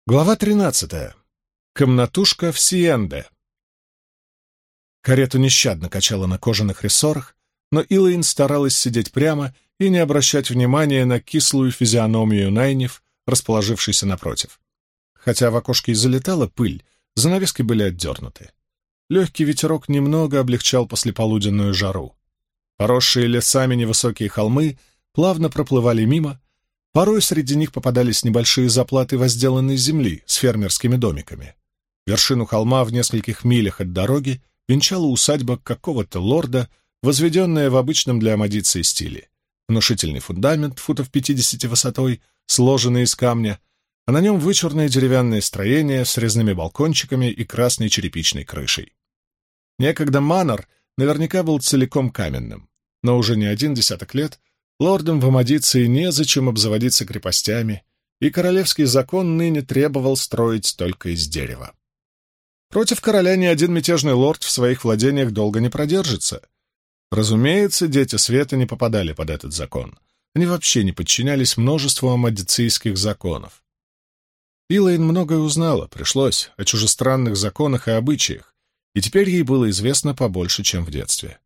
Глава 13. Комнатушка в Сиенде. Карету нещадно качала на кожаных рессорах, но Илэйн старалась сидеть прямо и не обращать внимания на кислую физиономию Найниф, расположившейся напротив. Хотя в окошке и залетала пыль, занавески были отдернуты. Легкий ветерок немного облегчал послеполуденную жару. Поросшие лесами невысокие холмы плавно проплывали мимо. Порой среди них попадались небольшие заплаты возделанной земли с фермерскими домиками. Вершину холма в нескольких милях от дороги венчала усадьба какого-то лорда, возведенная в обычном для Амадиции стиле. Внушительный фундамент, футов 50 высотой, сложенный из камня, а на нем вычурное деревянное строение с резными балкончиками и красной черепичной крышей. Некогда манор наверняка был целиком каменным, но уже не один десяток лет лордам в Амадиции незачем обзаводиться крепостями, и королевский закон ныне требовал строить только из дерева. Против короля ни один мятежный лорд в своих владениях долго не продержится. Разумеется, дети света не попадали под этот закон. Они вообще не подчинялись множеству амадицийских законов. Илэйн многое узнала, пришлось, о чужестранных законах и обычаях, и теперь ей было известно побольше, чем в детстве.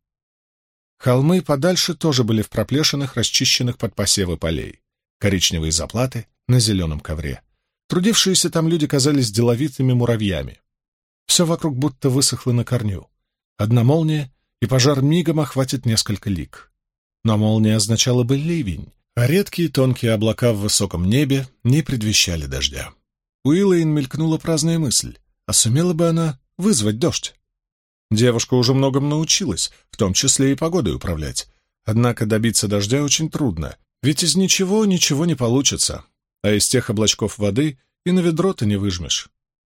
Холмы подальше тоже были в проплешинах, расчищенных под посевы полей. Коричневые заплаты на зеленом ковре. Трудившиеся там люди казались деловитыми муравьями. Все вокруг будто высохло на корню. Одна молния, и пожар мигом охватит несколько лиг. Но молния означала бы ливень, а редкие тонкие облака в высоком небе не предвещали дождя. У Илэйн мелькнула праздная мысль, а сумела бы она вызвать дождь? Девушка уже многому научилась, в том числе и погодой управлять. Однако добиться дождя очень трудно, ведь из ничего ничего не получится, а из тех облачков воды и на ведро-то не выжмешь.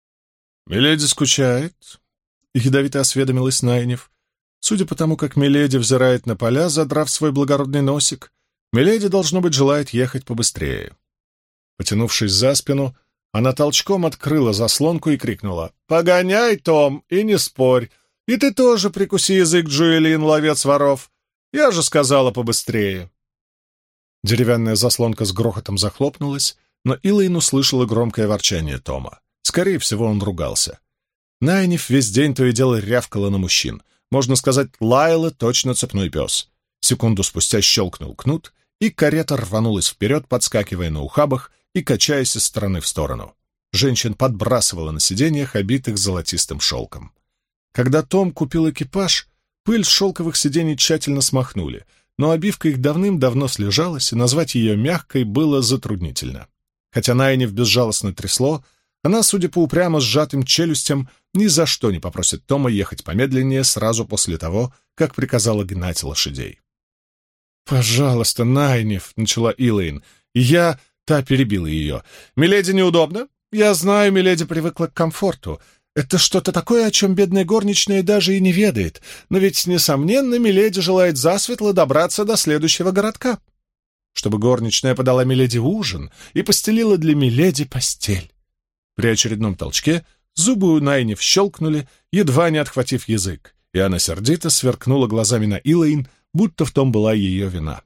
«Миледи скучает?» — ядовито осведомилась Найниф. Судя по тому, как Миледи взирает на поля, задрав свой благородный носик, Миледи, должно быть, желает ехать побыстрее. Потянувшись за спину, она толчком открыла заслонку и крикнула: «Погоняй, Том, и не спорь! И ты тоже прикуси язык, Джоэлин, ловец воров! Я же сказала побыстрее!» Деревянная заслонка с грохотом захлопнулась, но Илэйн услышала громкое ворчание Тома. Скорее всего, он ругался. Найниф весь день то и дело рявкала на мужчин. Можно сказать, лаяла точно цепной пес. Секунду спустя щелкнул кнут, и карета рванулась вперед, подскакивая на ухабах и качаясь из стороны в сторону. Женщин подбрасывала на сиденьях, обитых золотистым шелком. Когда Том купил экипаж, пыль с шелковых сидений тщательно смахнули, но обивка их давным-давно слежалась, и назвать ее мягкой было затруднительно. Хотя Найниф безжалостно трясло, она, судя по упрямо сжатым челюстям, ни за что не попросит Тома ехать помедленнее сразу после того, как приказала гнать лошадей. «Пожалуйста, Найниф», — начала Илэйн, — Та перебила ее. «Миледи неудобно? Я знаю, миледи привыкла к комфорту. Это что-то такое, о чем бедная горничная даже и не ведает. Но ведь, несомненно, миледи желает засветло добраться до следующего городка. Чтобы горничная подала миледи ужин и постелила для миледи постель». При очередном толчке зубы у Найниф щелкнули, едва не отхватив язык, и она сердито сверкнула глазами на Илэйн, будто в том была ее вина.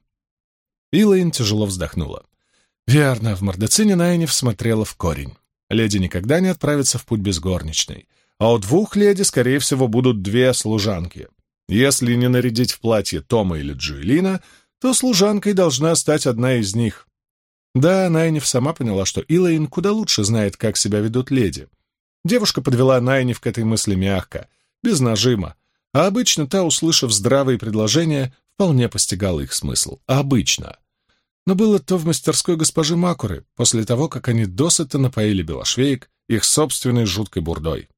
Илэйн тяжело вздохнула. Верно, в Мардецине Найниф смотрела в корень. Леди никогда не отправится в путь без горничной, а у двух леди, скорее всего, будут две служанки. Если не нарядить в платье Тома или Джоэлина, то служанкой должна стать одна из них. Да, Найниф сама поняла, что Илэйн куда лучше знает, как себя ведут леди. Девушка подвела Найниф к этой мысли мягко, без нажима, а обычно та, услышав здравые предложения, вполне постигала их смысл. Обычно. Но было то в мастерской госпожи Макуры, после того, как они досыта напоили белошвеек их собственной жуткой бурдой.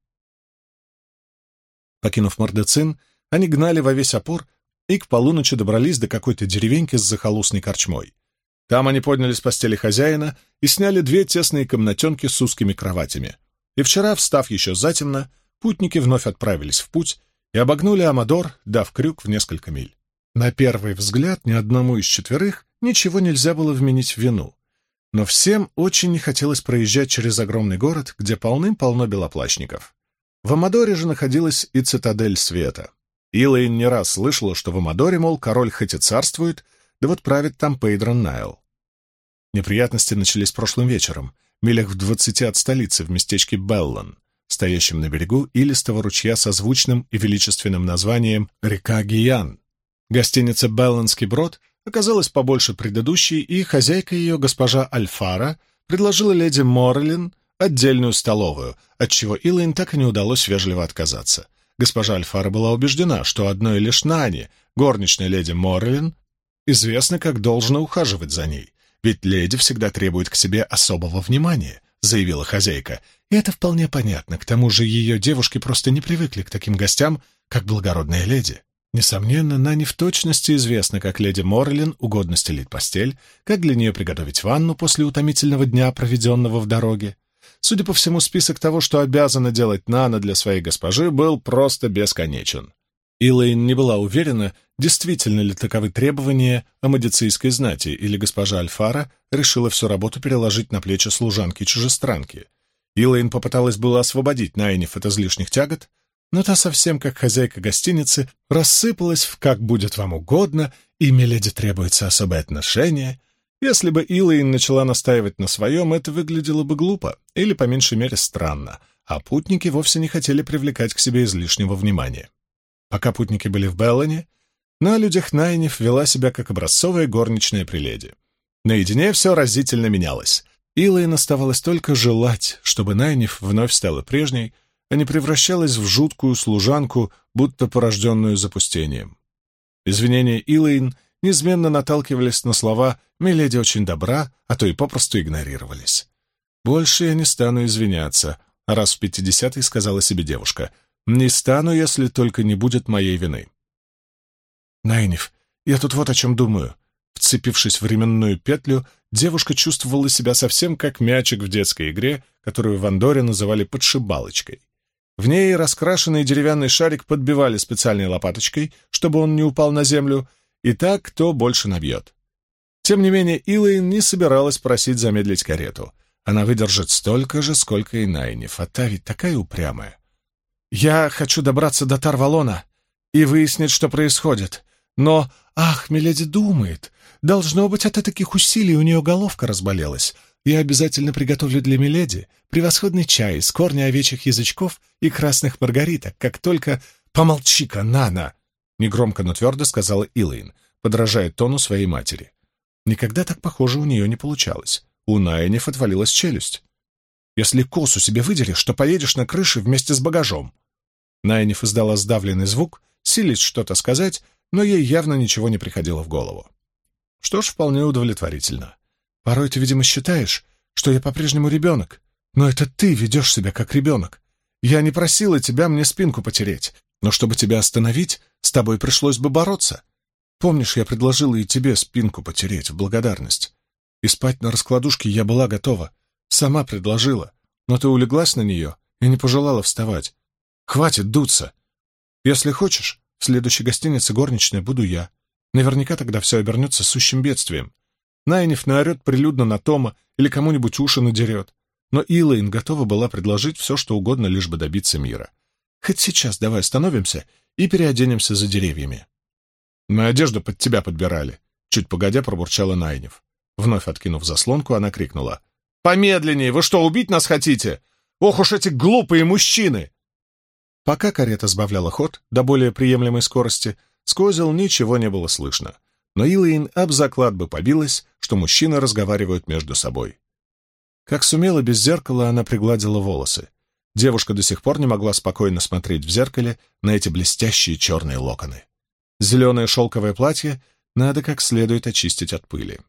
Покинув Мардецин, они гнали во весь опор и к полуночи добрались до какой-то деревеньки с захолустной корчмой. Там они подняли с постели хозяина и сняли две тесные комнатенки с узкими кроватями. И вчера, встав еще затемно, путники вновь отправились в путь и обогнули Амадор, дав крюк в несколько миль. На первый взгляд ни одному из четверых ничего нельзя было вменить в вину, но всем очень не хотелось проезжать через огромный город, где полным-полно белоплащников. В Амадоре же находилась и цитадель света. Илэйн не раз слышала, что в Амадоре, мол, король хоть и царствует, да вот правит там Пейдрон Найл. Неприятности начались прошлым вечером, милях в 20 от столицы, в местечке Беллон, стоящем на берегу илистого ручья со звучным и величественным названием «Река Гиян». Гостиница «Беллонский брод» оказалась побольше предыдущей, и хозяйка ее, госпожа Альфара, предложила леди Моррелин отдельную столовую, отчего Илэйн так и не удалось вежливо отказаться. Госпожа Альфара была убеждена, что одной лишь Нане, горничной леди Моррелин, известно, как должно ухаживать за ней, ведь леди всегда требует к себе особого внимания, заявила хозяйка, и это вполне понятно, к тому же ее девушки просто не привыкли к таким гостям, как благородная леди. Несомненно, Нане в точности известно, как леди Моррелин угодно стелить постель, как для нее приготовить ванну после утомительного дня, проведенного в дороге. Судя по всему, список того, что обязана делать Нана для своей госпожи, был просто бесконечен. Илэйн не была уверена, действительно ли таковы требования амадицийской знати, или госпожа Альфара решила всю работу переложить на плечи служанки-чужестранки. Илэйн попыталась было освободить Найниф от излишних тягот, но та совсем как хозяйка гостиницы рассыпалась в «как будет вам угодно» и «миледи требуется особое отношение». Если бы Илэйн начала настаивать на своем, это выглядело бы глупо или, по меньшей мере, странно, а путники вовсе не хотели привлекать к себе излишнего внимания. Пока путники были в Беллоне, на людях Найниф вела себя как образцовая горничная при леди. Наедине все разительно менялось. Илэйн оставалось только желать, чтобы Найниф вновь стала прежней, а не превращалась в жуткую служанку, будто порожденную запустением. Извинения Илэйн неизменно наталкивались на слова «миледи очень добра», а то и попросту игнорировались. «Больше я не стану извиняться», — раз в 50-й сказала себе девушка. «Не стану, если только не будет моей вины». «Найниф, я тут вот о чем думаю». Вцепившись в временную петлю, девушка чувствовала себя совсем как мячик в детской игре, которую в Андоре называли подшибалочкой. В ней раскрашенный деревянный шарик подбивали специальной лопаточкой, чтобы он не упал на землю, и так кто больше набьет. Тем не менее, Илэйн не собиралась просить замедлить карету. Она выдержит столько же, сколько и Найниф, а та ведь такая упрямая. «Я хочу добраться до Тарвалона и выяснить, что происходит. Но, ах, миледи думает, должно быть, от таких усилий у нее головка разболелась. Я обязательно приготовлю для миледи превосходный чай из корня овечьих язычков и красных маргариток, как только... Помолчи-ка, Нана!» Негромко, но твердо сказала Илэйн, подражая тону своей матери. Никогда так, похоже, у нее не получалось. У Найниф отвалилась челюсть. «Если косу себе выделишь, то поедешь на крыше вместе с багажом». Найниф издала сдавленный звук, силясь что-то сказать, но ей явно ничего не приходило в голову. Что ж, вполне удовлетворительно. «Порой ты, видимо, считаешь, что я по-прежнему ребенок, но это ты ведешь себя как ребенок. Я не просила тебя мне спинку потереть, но чтобы тебя остановить, с тобой пришлось бы бороться. Помнишь, я предложила и тебе спинку потереть в благодарность? И спать на раскладушке я была готова, сама предложила, но ты улеглась на нее и не пожелала вставать. Хватит дуться. Если хочешь, в следующей гостинице горничная буду я. Наверняка тогда все обернется сущим бедствием. Найниф наорет прилюдно на Тома или кому-нибудь уши надерет. Но Илэйн готова была предложить все, что угодно, лишь бы добиться мира. Хоть сейчас давай остановимся и переоденемся за деревьями. Мы одежду под тебя подбирали. Чуть погодя пробурчала Найниф. Вновь откинув заслонку, она крикнула. «Помедленнее! Вы что, убить нас хотите? Ох уж эти глупые мужчины!» Пока карета сбавляла ход до более приемлемой скорости, с козел ничего не было слышно. Но Илэйн об заклад бы побилась, что мужчины разговаривают между собой. Как сумела без зеркала, она пригладила волосы. Девушка до сих пор не могла спокойно смотреть в зеркале на эти блестящие черные локоны. Зеленое шелковое платье надо как следует очистить от пыли.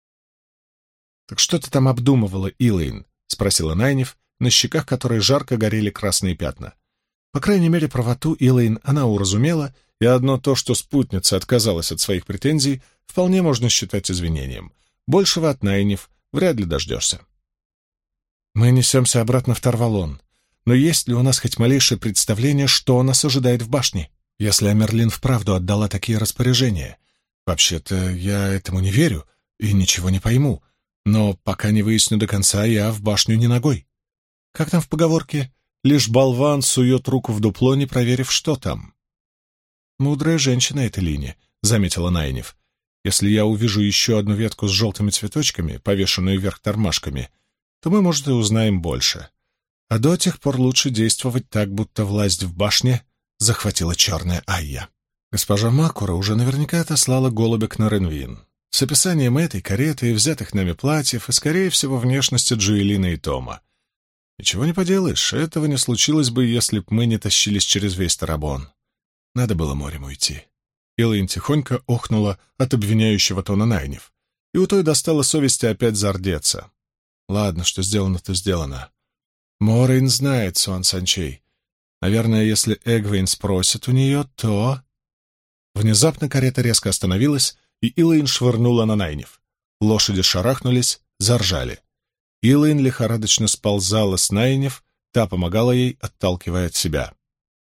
«Так что ты там обдумывала, Илэйн?» — спросила Найниф, на щеках которой жарко горели красные пятна. По крайней мере, правоту Илэйн она уразумела, и одно то, что спутница отказалась от своих претензий, вполне можно считать извинением. Большего от Найниф вряд ли дождешься. «Мы несемся обратно в Тарвалон, но есть ли у нас хоть малейшее представление, что нас ожидает в башне, если Амерлин вправду отдала такие распоряжения? Вообще-то я этому не верю и ничего не пойму, но пока не выясню до конца, я в башню не ногой. Как там в поговорке? Лишь болван сует руку в дупло, не проверив, что там». «Мудрая женщина эта Линия», — заметила Найниф. «Если я увижу еще одну ветку с желтыми цветочками, повешенную вверх тормашками, то мы, может, и узнаем больше. А до тех пор лучше действовать так, будто власть в башне захватила черная Айя. Госпожа Макура уже наверняка отослала голубя на Ренвин с описанием этой кареты и взятых нами платьев, и, скорее всего, внешности Джоэлина и Тома. Ничего не поделаешь, этого не случилось бы, если б мы не тащились через весь Тарабон. Надо было морем уйти. Илэйн тихонько охнула от обвиняющего тона Найниф, и у той достала совести опять зардеться. Ладно, что сделано, то сделано. Морейн знает Суан Санчей. Наверное, если Эгвейн спросит у нее, то... Внезапно карета резко остановилась, и Илэйн швырнула на Найниф. Лошади шарахнулись, заржали. Илэйн лихорадочно сползала с Найниф, та помогала ей, отталкивая от себя.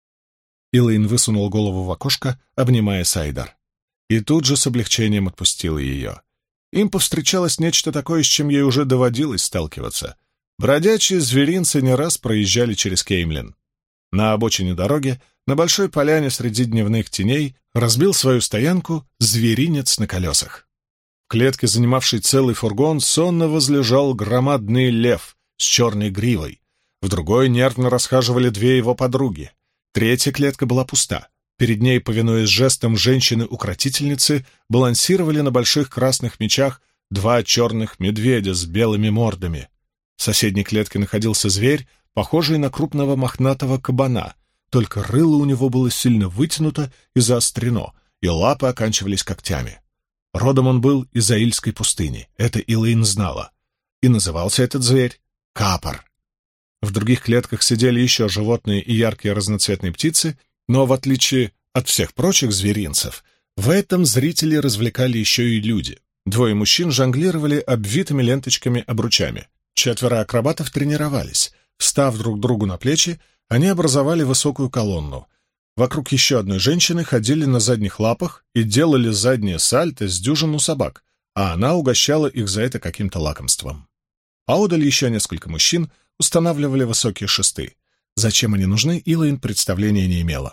Илэйн высунул голову в окошко, обнимая Сайдар. И тут же с облегчением отпустила ее. Им повстречалось нечто такое, с чем ей уже доводилось сталкиваться. Бродячие зверинцы не раз проезжали через Кеймлин. На обочине дороги, на большой поляне среди дневных теней, разбил свою стоянку зверинец на колесах. В клетке, занимавшей целый фургон, сонно возлежал громадный лев с черной гривой. В другой нервно расхаживали две его подруги. Третья клетка была пуста. Перед ней, повинуясь жестам женщины-укротительницы, балансировали на больших красных мечах два черных медведя с белыми мордами. В соседней клетке находился зверь, похожий на крупного мохнатого кабана, только рыло у него было сильно вытянуто и заострено, и лапы оканчивались когтями. Родом он был из Аильской пустыни, это Илэйн знала. И назывался этот зверь Капор. В других клетках сидели еще животные и яркие разноцветные птицы, но, в отличие от всех прочих зверинцев, в этом зрители развлекали еще и люди. Двое мужчин жонглировали обвитыми ленточками обручами. 4 акробатов тренировались. Встав друг другу на плечи, они образовали высокую колонну. Вокруг еще одной женщины ходили на задних лапах и делали заднее сальто с дюжину собак, а она угощала их за это каким-то лакомством. Поодаль еще несколько мужчин устанавливали высокие шесты. Зачем они нужны, Илэйн представления не имела.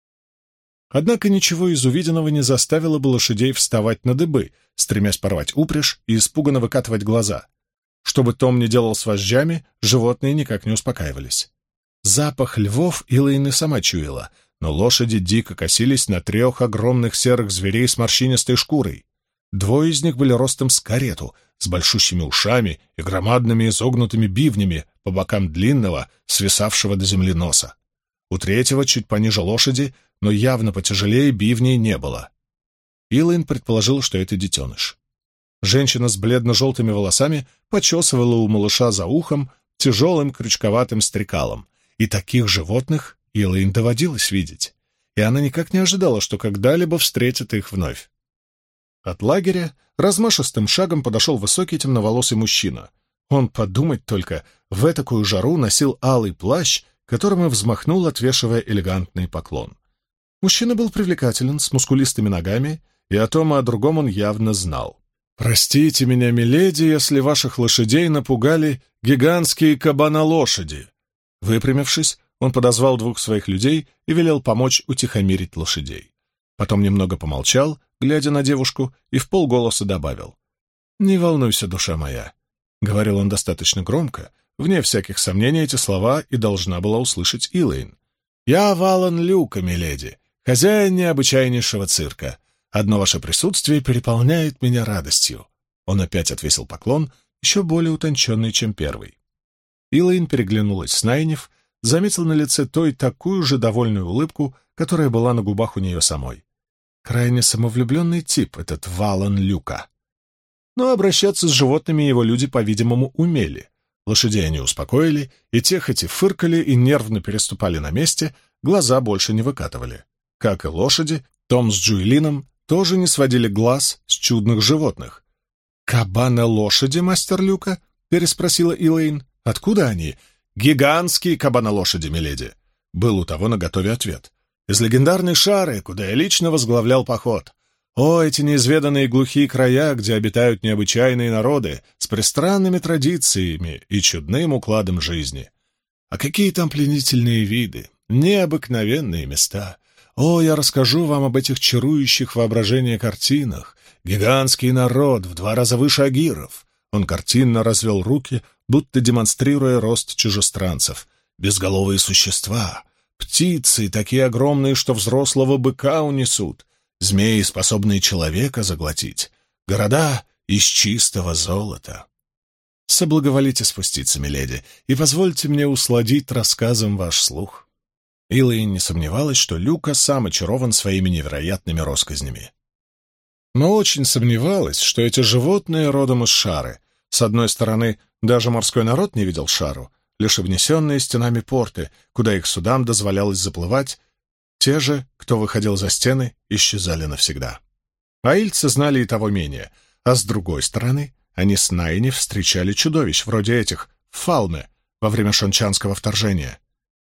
Однако ничего из увиденного не заставило бы лошадей вставать на дыбы, стремясь порвать упряжь и испуганно выкатывать глаза. Что бы Том ни делал с вожжами, животные никак не успокаивались. Запах львов Илэйн и сама чуяла, но лошади дико косились на 3 огромных серых зверей с морщинистой шкурой. 2 из них были ростом с карету, с большущими ушами и громадными изогнутыми бивнями по бокам длинного, свисавшего до земли носа. У 3-го чуть пониже лошади, но явно потяжелее бивней не было. Илэйн предположил, что это детеныш. Женщина с бледно-желтыми волосами почесывала у малыша за ухом тяжелым крючковатым стрекалом, и таких животных Илэйн доводилось видеть, и она никак не ожидала, что когда-либо встретит их вновь. От лагеря размашистым шагом подошел высокий темноволосый мужчина. Он, подумать только, в этакую жару носил алый плащ, которым и взмахнул, отвешивая элегантный поклон. Мужчина был привлекателен, с мускулистыми ногами, и о том и о другом он явно знал. «Простите меня, миледи, если ваших лошадей напугали гигантские кабанолошади». Выпрямившись, он подозвал 2 своих людей и велел помочь утихомирить лошадей. Потом немного помолчал, глядя на девушку, и вполголоса добавил: «Не волнуйся, душа моя», — говорил он достаточно громко, вне всяких сомнений эти слова и должна была услышать Илэйн. «Я Валан Люка, миледи, хозяин необычайнейшего цирка. Одно ваше присутствие переполняет меня радостью». Он опять отвесил поклон, еще более утонченный, чем первый. Илэйн переглянулась с Найниф, заметил на лице той такую же довольную улыбку, которая была на губах у нее самой. Крайне самовлюбленный тип этот Валан Люка. Но обращаться с животными его люди, по-видимому, умели. Лошадей они успокоили, и те хоть и фыркали и нервно переступали на месте, глаза больше не выкатывали. Как и лошади, Том с Джоэлином тоже не сводили глаз с чудных животных. «Кабана-лошади, мастер Люка?» — переспросила Илэйн. «Откуда они?» «Гигантские кабана-лошади, миледи!» Был у того наготове ответ. «Из легендарной Шары, куда я лично возглавлял поход. О, эти неизведанные глухие края, где обитают необычайные народы с пристранными традициями и чудным укладом жизни. А какие там пленительные виды, необыкновенные места! О, я расскажу вам об этих чарующих воображение картинах. Гигантский народ в 2 раза выше агиров». Он картинно развел руки, будто демонстрируя рост чужестранцев. «Безголовые существа, птицы, такие огромные, что взрослого быка унесут, змеи, способные человека заглотить, города из чистого золота». «Соблаговолите спуститься, миледи, и позвольте мне усладить рассказом ваш слух». Илэйн не сомневалась, что Люка сам очарован своими невероятными россказнями. Но очень сомневалась, что эти животные родом из Шары. С одной стороны, даже морской народ не видел Шару, лишь обнесенные стенами порты, куда их судам дозволялось заплывать. Те же, кто выходил за стены, исчезали навсегда. Аильцы знали и того менее, а с другой стороны, они с Найни встречали чудовищ, вроде этих, в Фалме, во время шончанского вторжения.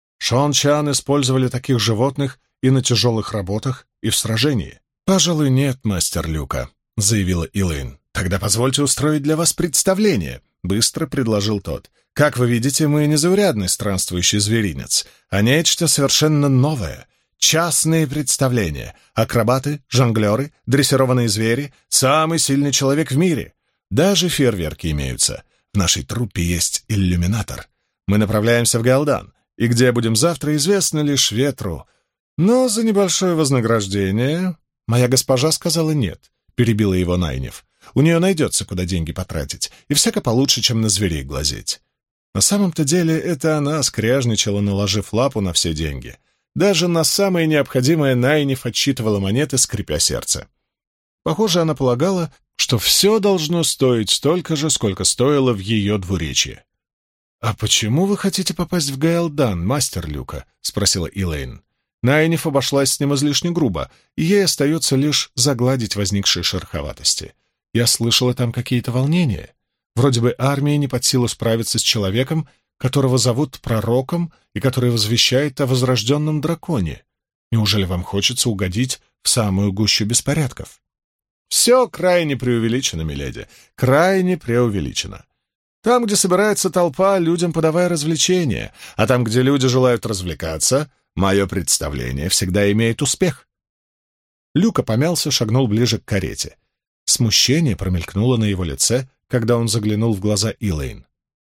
Шончан использовали таких животных и на тяжелых работах, и в сражении. «Пожалуй, нет, мастер Люка», — заявила Илэйн. «Тогда позвольте устроить для вас представление», — быстро предложил тот. «Как вы видите, мы не заурядный странствующий зверинец, а нечто совершенно новое. Частные представления. Акробаты, жонглеры, дрессированные звери, самый сильный человек в мире. Даже фейерверки имеются. В нашей труппе есть иллюминатор. Мы направляемся в Гаалдан, и где будем завтра, известно лишь ветру. Но за небольшое вознаграждение...» «Моя госпожа сказала нет», — перебила его Найниф. «У нее найдется, куда деньги потратить, и всяко получше, чем на зверей глазеть». На самом-то деле это она скряжничала, наложив лапу на все деньги. Даже на самое необходимое Найниф отсчитывала монеты, скрипя сердце. Похоже, она полагала, что все должно стоить столько же, сколько стоило в ее двуречье. «А почему вы хотите попасть в Гаалдан, мастер Люка?» — спросила Илэйн. Найниф обошлась с ним излишне грубо, и ей остается лишь загладить возникшие шероховатости. «Я слышала там какие-то волнения. Вроде бы армии не под силу справиться с человеком, которого зовут пророком и который возвещает о возрожденном драконе. Неужели вам хочется угодить в самую гущу беспорядков?» «Все крайне преувеличено, миледи, крайне преувеличено. Там, где собирается толпа, людям подавай развлечения, а там, где люди желают развлекаться, мое представление всегда имеет успех». Люка помялся, шагнул ближе к карете. Смущение промелькнуло на его лице, когда он заглянул в глаза Илэйн.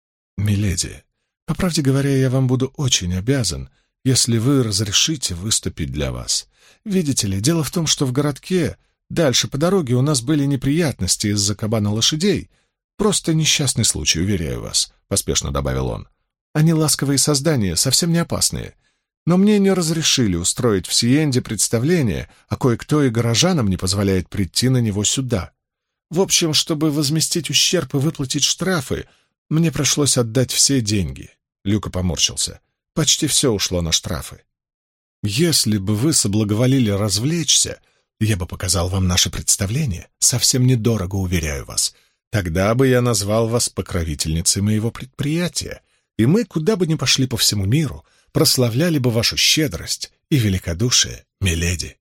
«Миледи, по правде говоря, я вам буду очень обязан, если вы разрешите выступить для вас. Видите ли, дело в том, что в городке, дальше по дороге, у нас были неприятности из-за кабана лошадей. Просто несчастный случай, уверяю вас», — поспешно добавил он. «Они ласковые создания, совсем не опасные. Но мне не разрешили устроить в Сиенде представление, а кое-кто и горожанам не позволяет прийти на него сюда. В общем, чтобы возместить ущерб и выплатить штрафы, мне пришлось отдать все деньги». Люка поморщился. «Почти все ушло на штрафы. Если бы вы соблаговолили развлечься, я бы показал вам наше представление. Совсем недорого, уверяю вас. Тогда бы я назвал вас покровительницей моего предприятия, и мы, куда бы ни пошли по всему миру, прославляли бы вашу щедрость и великодушие, миледи».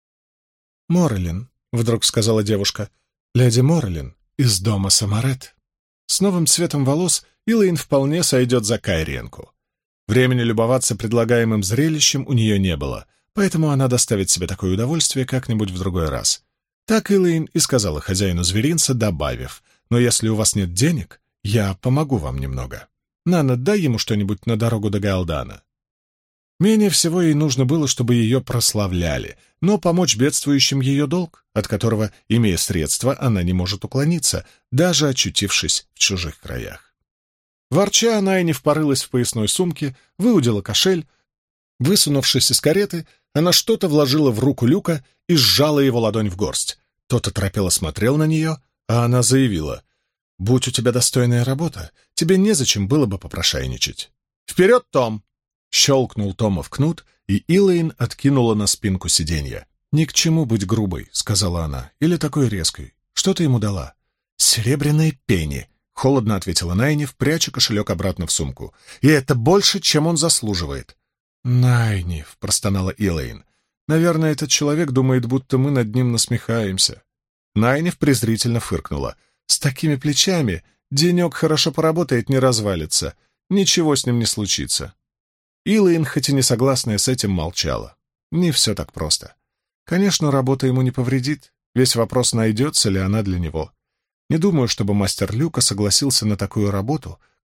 «Морэлин», — вдруг сказала девушка, — «леди Морэлин из дома Самарет». С новым цветом волос Илэйн вполне сойдет за Кайриенку. Времени любоваться предлагаемым зрелищем у нее не было, поэтому она доставит себе такое удовольствие как-нибудь в другой раз. Так Илэйн и сказала хозяину зверинца, добавив: «Но если у вас нет денег, я помогу вам немного. Нана, дай ему что-нибудь на дорогу до Гаалдана». Менее всего ей нужно было, чтобы ее прославляли, но помочь бедствующим ее долг, от которого, имея средства, она не может уклониться, даже очутившись в чужих краях. Ворча, Найниф порылась в поясной сумке, выудила кошель. Высунувшись из кареты, она что-то вложила в руку Люка и сжала его ладонь в горсть. Тот оторопело смотрел на нее, а она заявила: «Будь у тебя достойная работа, тебе незачем было бы попрошайничать. Вперед, Том!» Щелкнул Томов кнут, и Илэйн откинула на спинку сиденья. «Ни к чему быть грубой», — сказала она, — «или такой резкой. Что ты ему дала?» «Серебряные пенни», — холодно ответила Найниф, пряча кошелек обратно в сумку. «И это больше, чем он заслуживает». «Найниф», — простонала Илэйн, — «наверное, этот человек думает, будто мы над ним насмехаемся». Найниф презрительно фыркнула. «С такими плечами денек хорошо поработает, не развалится. Ничего с ним не случится». Илэйн, хоть и не согласная с этим, молчала. Не все так просто. Конечно, работа ему не повредит. Весь вопрос, найдется ли она для него. Не думаю, чтобы мастер Люка согласился на такую работу,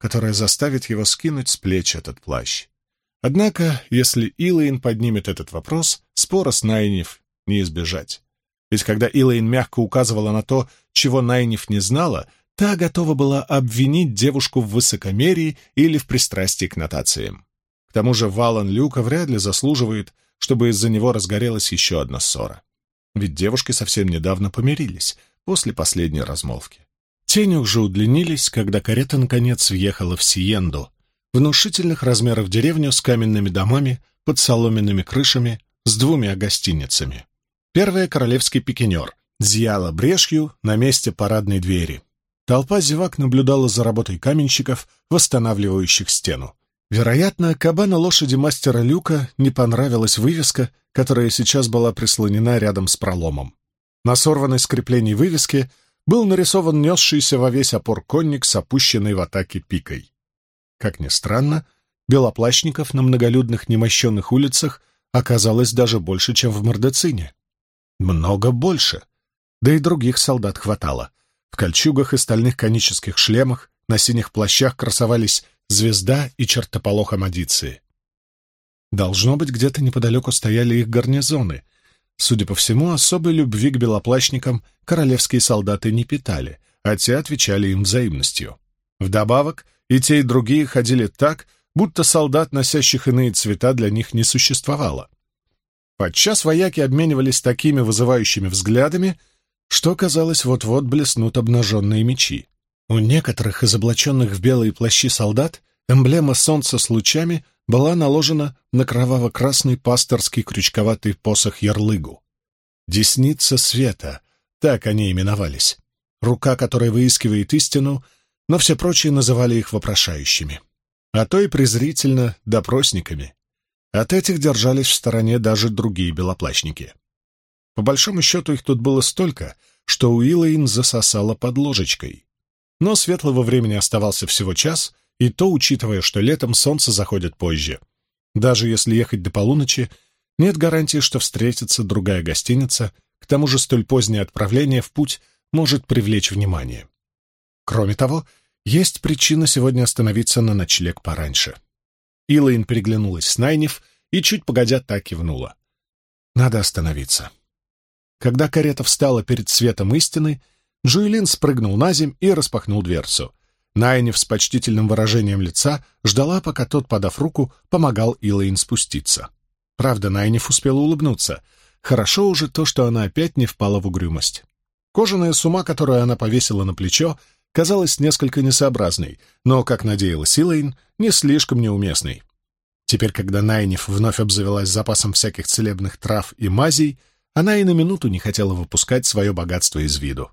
которая заставит его скинуть с плеч этот плащ. Однако, если Илэйн поднимет этот вопрос, спора с Найниф не избежать. Ведь когда Илэйн мягко указывала на то, чего Найниф не знала, та готова была обвинить девушку в высокомерии или в пристрастии к нотациям. К тому же Валан Люка вряд ли заслуживает, чтобы из-за него разгорелась еще одна ссора. Ведь девушки совсем недавно помирились, после последней размолвки. Тени уже удлинились, когда карета наконец въехала в Сиенду, внушительных размеров деревню с каменными домами, под соломенными крышами, с 2 гостиницами. Первая — королевский пикинер, зияла брешью на месте парадной двери. Толпа зевак наблюдала за работой каменщиков, восстанавливающих стену. Вероятно, кабану лошади мастера Люка не понравилась вывеска, которая сейчас была прислонена рядом с проломом. На сорванной с креплений вывеске был нарисован несшийся во весь опор конник с опущенной в атаке пикой. Как ни странно, белоплащников на многолюдных немощенных улицах оказалось даже больше, чем в Мордецине. Много больше. Да и других солдат хватало. В кольчугах и стальных конических шлемах, на синих плащах красовались звезда и чертополох Амадиции. Должно быть, где-то неподалеку стояли их гарнизоны. Судя по всему, особой любви к белоплащникам королевские солдаты не питали, а те отвечали им взаимностью. Вдобавок, и те, и другие ходили так, будто солдат, носящих иные цвета, для них не существовало. Подчас вояки обменивались такими вызывающими взглядами, что, казалось, вот-вот блеснут обнаженные мечи. У некоторых из облаченных в белые плащи солдат эмблема солнца с лучами была наложена на кроваво-красный пасторский крючковатый посох-ярлыгу. Десница света, так они именовались. Рука, которая выискивает истину, но все прочие называли их вопрошающими. А то и презрительно допросниками. От этих держались в стороне даже другие белоплащники. По большому счету их тут было столько, что Уиллэйн засосала под ложечкой. Но светлого времени оставался всего час, и то, учитывая, что летом солнце заходит позже. Даже если ехать до полуночи, нет гарантии, что встретится другая гостиница, к тому же столь позднее отправление в путь может привлечь внимание. Кроме того, есть причина сегодня остановиться на ночлег пораньше. Илэйн переглянулась с Найниф и, чуть погодя, так кивнула. Надо остановиться. Когда карета встала перед светом истины, Джуэлин спрыгнул на земь и распахнул дверцу. Найниф с почтительным выражением лица ждала, пока тот, подав руку, помогал Илэйн спуститься. Правда, Найниф успела улыбнуться. Хорошо уже то, что она опять не впала в угрюмость. Кожаная сума, которую она повесила на плечо, казалась несколько несообразной, но, как надеялась Илэйн, не слишком неуместной. Теперь, когда Найниф вновь обзавелась запасом всяких целебных трав и мазей, она и на минуту не хотела выпускать свое богатство из виду.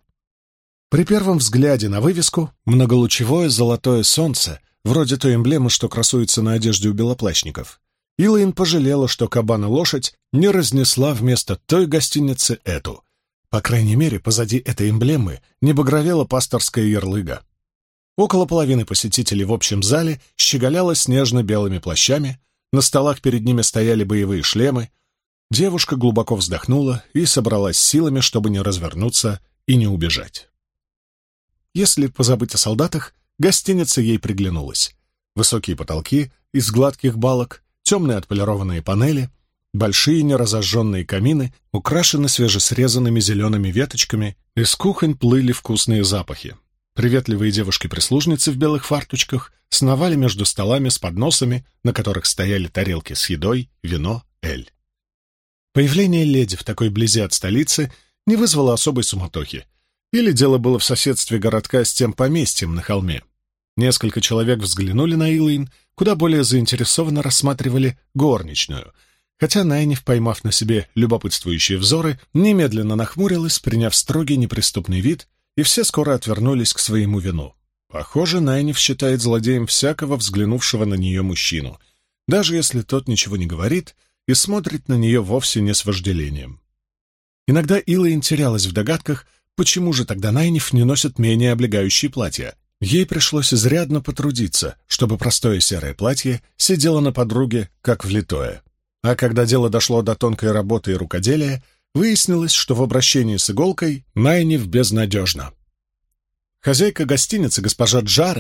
При первом взгляде на вывеску многолучевое золотое солнце, вроде той эмблемы, что красуется на одежде у белоплащников, Илэйн пожалела, что кабана-лошадь не разнесла вместо той гостиницы эту. По крайней мере, позади этой эмблемы не багровела пасторская ярлыга. Около половины посетителей в общем зале щеголяло снежно-белыми плащами, на столах перед ними стояли боевые шлемы. Девушка глубоко вздохнула и собралась силами, чтобы не развернуться и не убежать. Если позабыть о солдатах, гостиница ей приглянулась. Высокие потолки из гладких балок, темные отполированные панели, большие неразожженные камины украшены свежесрезанными зелеными веточками, из кухонь плыли вкусные запахи. Приветливые девушки-прислужницы в белых фарточках сновали между столами с подносами, на которых стояли тарелки с едой, вино, эль. Появление леди в такой близи от столицы не вызвало особой суматохи. Или дело было в соседстве городка с тем поместьем на холме. Несколько человек взглянули на Илэйн, куда более заинтересованно рассматривали горничную, хотя Найниф, поймав на себе любопытствующие взоры, немедленно нахмурилась, приняв строгий неприступный вид, и все скоро отвернулись к своему вину. Похоже, Найниф считает злодеем всякого взглянувшего на нее мужчину, даже если тот ничего не говорит и смотрит на нее вовсе не с вожделением. Иногда Илэйн терялась в догадках, почему же тогда Найниф не носит менее облегающие платья. Ей пришлось изрядно потрудиться, чтобы простое серое платье сидело на подруге, как влитое. А когда дело дошло до тонкой работы и рукоделия, выяснилось, что в обращении с иголкой Найниф безнадежна. Хозяйка гостиницы, госпожа Джарен,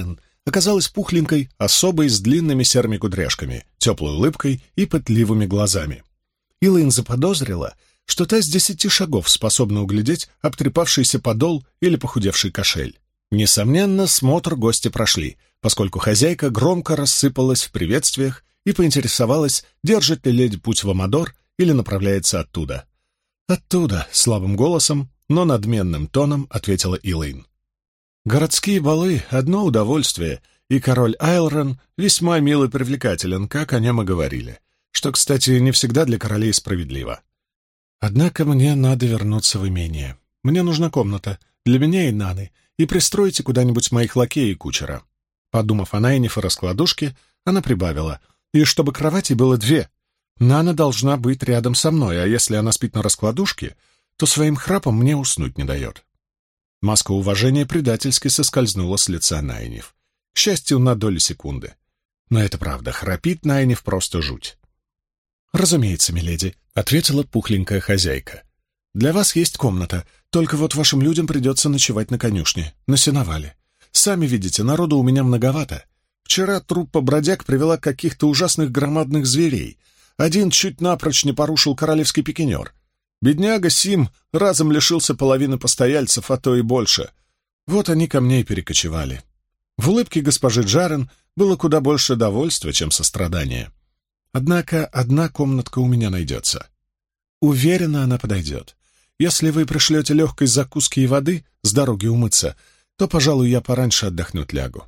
оказалась пухленькой особой с длинными серыми кудряшками, теплой улыбкой и пытливыми глазами. Илэйн заподозрила, что та с 10 шагов способна углядеть обтрепавшийся подол или похудевший кошель. Несомненно, смотр гости прошли, поскольку хозяйка громко рассыпалась в приветствиях и поинтересовалась, держит ли леди путь в Амадор или направляется оттуда. «Оттуда», — слабым голосом, но надменным тоном ответила Илэйн. «Городские балы — одно удовольствие, и король Айлрон весьма мил и привлекателен, как о нем и говорили, что, кстати, не всегда для королей справедливо. Однако мне надо вернуться в имение. Мне нужна комната для меня и Наны, и пристройте куда-нибудь моих лакея и кучера». Подумав о Найниф и раскладушке, она прибавила, «И чтобы кроватей было 2. Нана должна быть рядом со мной, а если она спит на раскладушке, то своим храпом мне уснуть не дает». Маска уважения предательски соскользнула с лица Найниф. К счастью, на долю секунды. Но это правда, храпит Найниф просто жуть. «Разумеется, миледи», — ответила пухленькая хозяйка. «Для вас есть комната, только вот вашим людям придется ночевать на конюшне, на сеновале. Сами видите, народу у меня многовато. Вчера труппа бродяг привела каких-то ужасных громадных зверей. Один чуть напрочь не порушил королевский пикинер. Бедняга Сим разом лишился половины постояльцев, а то и больше. Вот они ко мне и перекочевали». В улыбке госпожи Джарен было куда больше довольства, чем сострадания. «Однако одна комнатка у меня найдется. Уверена, она подойдет. Если вы пришлете легкой закуски и воды с дороги умыться, то, пожалуй, я пораньше отдохнуть лягу».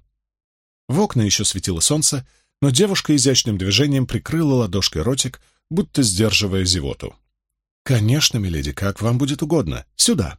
В окна еще светило солнце, но девушка изящным движением прикрыла ладошкой ротик, будто сдерживая зевоту. «Конечно, миледи, как вам будет угодно. Сюда».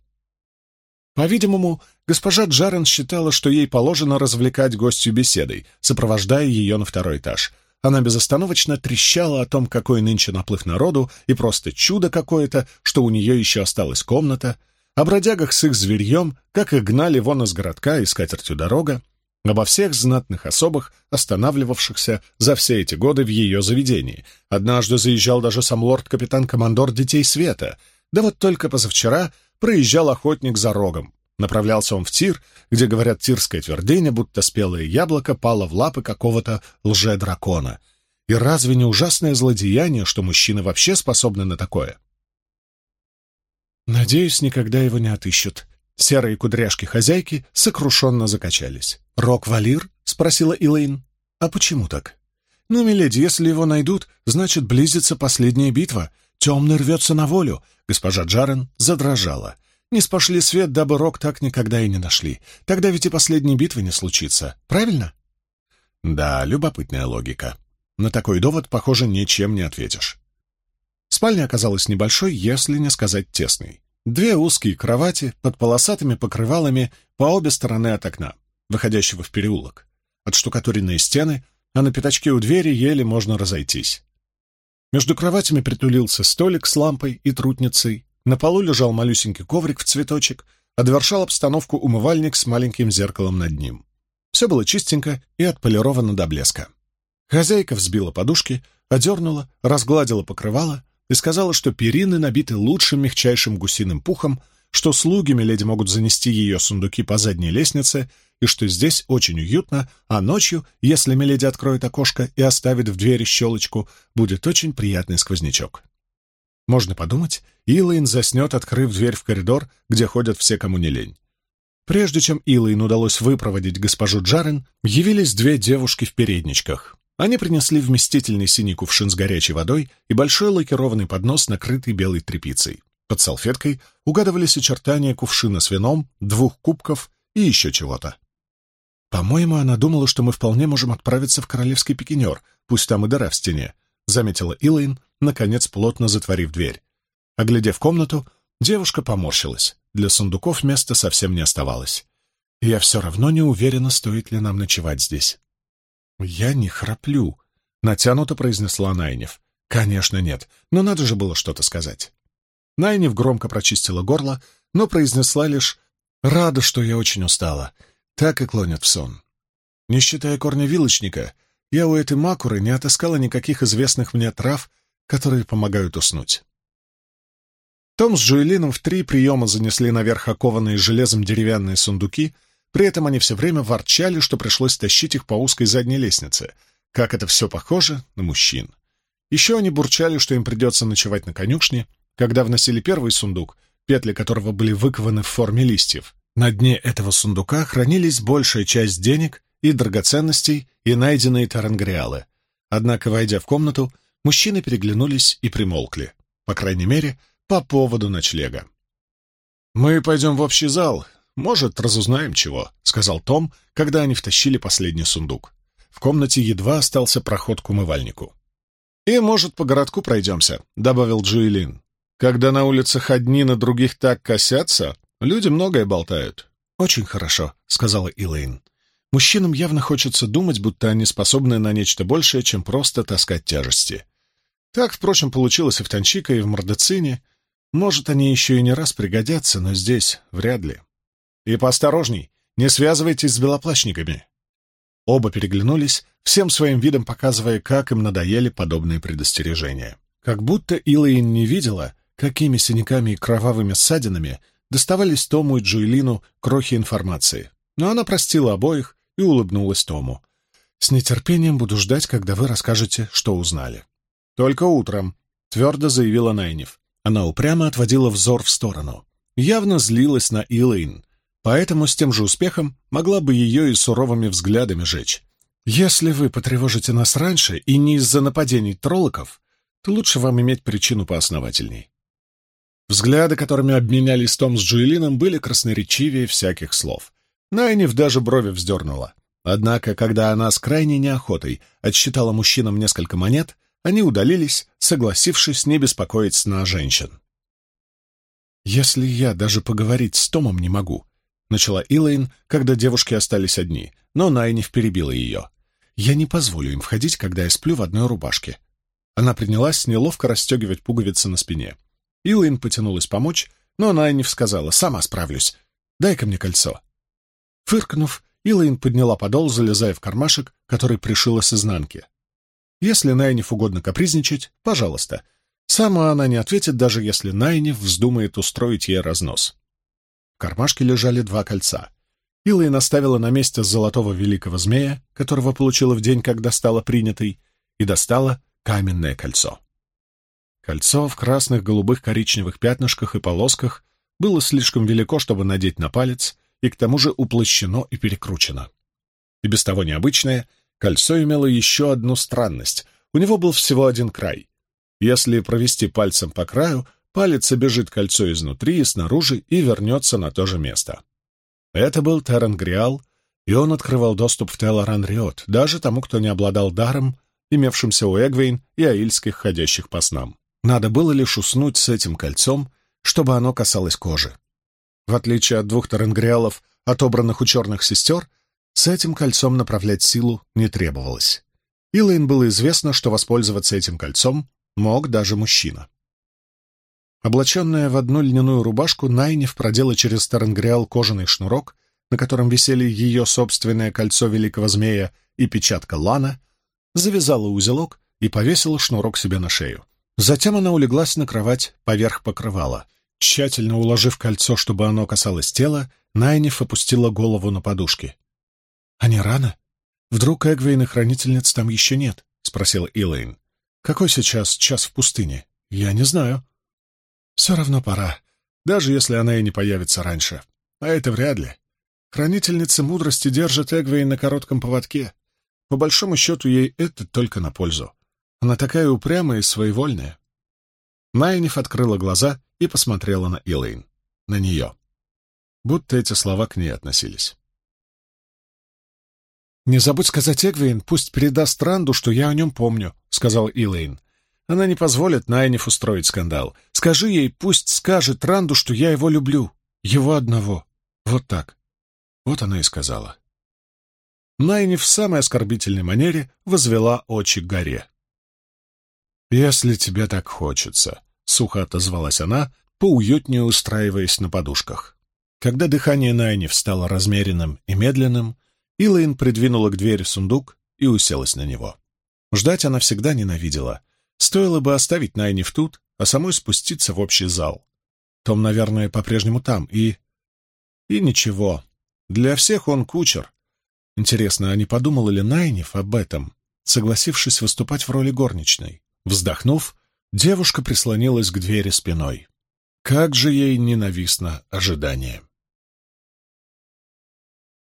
По-видимому, госпожа Джарен считала, что ей положено развлекать гостью беседой, сопровождая ее на 2-й этаж. Она безостановочно трещала о том, какой нынче наплыв народу, и просто чудо какое-то, что у нее еще осталась комната, о бродягах с их зверьем, как их гнали вон из городка и с катертью дорога, обо всех знатных особах, останавливавшихся за все эти годы в ее заведении. Однажды заезжал даже сам лорд-капитан-командор Детей Света, да вот только позавчера проезжал охотник за рогом. Направлялся он в Тир, где, говорят, тирская твердыня, будто спелое яблоко пало в лапы какого-то лже-дракона. И разве не ужасное злодеяние, что мужчины вообще способны на такое? Надеюсь, никогда его не отыщут. Серые кудряшки хозяйки сокрушенно закачались. «Рок-валир?» — спросила Илэйн. «А почему так?» «Ну, миледи, если его найдут, значит, близится последняя битва. Темный рвется на волю». Госпожа Джарен задрожала. «Не спошли свет, дабы Рок так никогда и не нашли. Тогда ведь и последней битвы не случится. Правильно?» Да, любопытная логика. На такой довод, похоже, ничем не ответишь. Спальня оказалась небольшой, если не сказать тесной. 2 узкие кровати под полосатыми покрывалами по обе стороны от окна, выходящего в переулок. Отштукатуренные стены, а на пятачке у двери еле можно разойтись. Между кроватями притулился столик с лампой и трутницей, на полу лежал малюсенький коврик в цветочек, а довершал обстановку умывальник с маленьким зеркалом над ним. Все было чистенько и отполировано до блеска. Хозяйка взбила подушки, одернула, разгладила покрывало и сказала, что перины набиты лучшим мягчайшим гусиным пухом, что слуги миледи могут занести ее сундуки по задней лестнице, и что здесь очень уютно, а ночью, если миледи откроет окошко и оставит в двери щелочку, будет очень приятный сквознячок. Можно подумать, Илэйн заснет, открыв дверь в коридор, где ходят все, кому не лень. Прежде чем Илэйн удалось выпроводить госпожу Джарен, явились 2 девушки в передничках. Они принесли вместительный синий кувшин с горячей водой и большой лакированный поднос, накрытый белой тряпицей. Под салфеткой угадывались очертания кувшина с вином, 2 кубков и еще чего-то. «По-моему, она думала, что мы вполне можем отправиться в королевский пикинер, пусть там и дыра в стене», — заметила Илэйн, наконец плотно затворив дверь. Оглядев комнату, девушка поморщилась. Для сундуков места совсем не оставалось. «Я все равно не уверена, стоит ли нам ночевать здесь». «Я не храплю», — натянуто произнесла Найниф. «Конечно нет, но надо же было что-то сказать». Найниф громко прочистила горло, но произнесла лишь «Рада, что я очень устала». Так и клонят в сон. Не считая корня вилочника, я у этой макуры не отыскала никаких известных мне трав, которые помогают уснуть. Том с Джоэлином в 3 приема занесли наверх окованные железом деревянные сундуки, При этом они все время ворчали, что пришлось тащить их по узкой задней лестнице. Как это все похоже на мужчин. Еще они бурчали, что им придется ночевать на конюшне, когда вносили первый сундук, петли которого были выкованы в форме листьев. На дне этого сундука хранились большая часть денег и драгоценностей и найденные тарангриалы. Однако, войдя в комнату, мужчины переглянулись и примолкли. По крайней мере, по поводу ночлега. «Мы пойдем в общий зал. Может, разузнаем чего», — сказал Том, когда они втащили последний сундук. В комнате едва остался проход к умывальнику. «И, может, по городку пройдемся», — добавил Джоэлин. «Когда на улицах одни на других так косятся, люди многое болтают». «Очень хорошо», — сказала Элейн. «Мужчинам явно хочется думать, будто они способны на нечто большее, чем просто таскать тяжести. Так, впрочем, получилось и в Танчика, и в Мордецине. Может, они еще и не раз пригодятся, но здесь вряд ли. И поосторожней, не связывайтесь с белоплащниками». Оба переглянулись, всем своим видом показывая, как им надоели подобные предостережения. Как будто Элейн не видела, какими синяками и кровавыми ссадинами доставались Тому и Джоэлину крохи информации. Но она простила обоих и улыбнулась Тому. «С нетерпением буду ждать, когда вы расскажете, что узнали». «Только утром», — твердо заявила Найниф. Она упрямо отводила взор в сторону. Явно злилась на Элейн. Поэтому с тем же успехом могла бы ее и суровыми взглядами жечь. «Если вы потревожите нас раньше и не из-за нападений троллоков, то лучше вам иметь причину поосновательней». Взгляды, которыми обменялись Том с Джоэлином, были красноречивее всяких слов. Найниф даже брови вздернула. Однако, когда она с крайней неохотой отсчитала мужчинам несколько монет, они удалились, согласившись не беспокоить сна женщин. «Если я даже поговорить с Томом не могу», — начала Элейн, когда девушки остались одни, но Найниф перебила ее. «Я не позволю им входить, когда я сплю в одной рубашке». Она принялась неловко расстегивать пуговицы на спине. Элейн потянулась помочь, но Найниф сказала: «Сама справлюсь. Дай-ка мне кольцо». Фыркнув, Элейн подняла подол, залезая в кармашек, который пришила с изнанки. Если Найниф угодно капризничать, пожалуйста. Сама она не ответит, даже если Найниф вздумает устроить ей разнос. В кармашке лежали 2 кольца. Элейн оставила на месте золотого великого змея, которого получила в день, когда стала принятой, и достала каменное кольцо. Кольцо в красных, голубых, коричневых пятнышках и полосках было слишком велико, чтобы надеть на палец, и к тому же уплощено и перекручено. И без того необычное, кольцо имело еще одну странность. У него был всего один край. Если провести пальцем по краю, палец обежит кольцо изнутри и снаружи и вернется на то же место. Это был тарангриал, и он открывал доступ в Телоран-Риот даже тому, кто не обладал даром, имевшимся у Эгвейн и аильских ходящих по снам. Надо было лишь уснуть с этим кольцом, чтобы оно касалось кожи. В отличие от 2 тарангриалов, отобранных у черных сестер, с этим кольцом направлять силу не требовалось. Элейн было известно, что воспользоваться этим кольцом мог даже мужчина. Облаченная в одну льняную рубашку, Найниф продела через тарангриал кожаный шнурок, на котором висели ее собственное кольцо великого змея и печатка Лана, завязала узелок и повесила шнурок себе на шею. Затем она улеглась на кровать поверх покрывала. Тщательно уложив кольцо, чтобы оно касалось тела, Найниф опустила голову на подушки. «А не рано? Вдруг Эгвейн и хранительниц там еще нет?» — спросила Элейн. «Какой сейчас час в пустыне? Я не знаю». «Все равно пора, даже если она и не появится раньше. А это вряд ли. Хранительница мудрости держит Эгвейн на коротком поводке. По большому счету, ей это только на пользу. Она такая упрямая и своевольная». Найниф открыла глаза и посмотрела на Элейн. На нее. Будто эти слова к ней относились. «Не забудь сказать Эгвейн, пусть передаст Ранду, что я о нем помню», — сказал Элейн. «Она не позволит Найниф устроить скандал. Скажи ей, пусть скажет Ранду, что я его люблю. Его одного. Вот так». Вот она и сказала. Найниф в самой оскорбительной манере возвела очи к горе. «Если тебе так хочется», — сухо отозвалась она, поуютнее устраиваясь на подушках. Когда дыхание Найниф стало размеренным и медленным, Элейн придвинула к двери сундук и уселась на него. Ждать она всегда ненавидела. Стоило бы оставить Найниф тут, а самой спуститься в общий зал. Том, наверное, по-прежнему там, и ничего. Для всех он кучер. Интересно, а не подумала ли Найниф об этом, согласившись выступать в роли горничной? Вздохнув, девушка прислонилась к двери спиной. Как же ей ненавистно ожидание.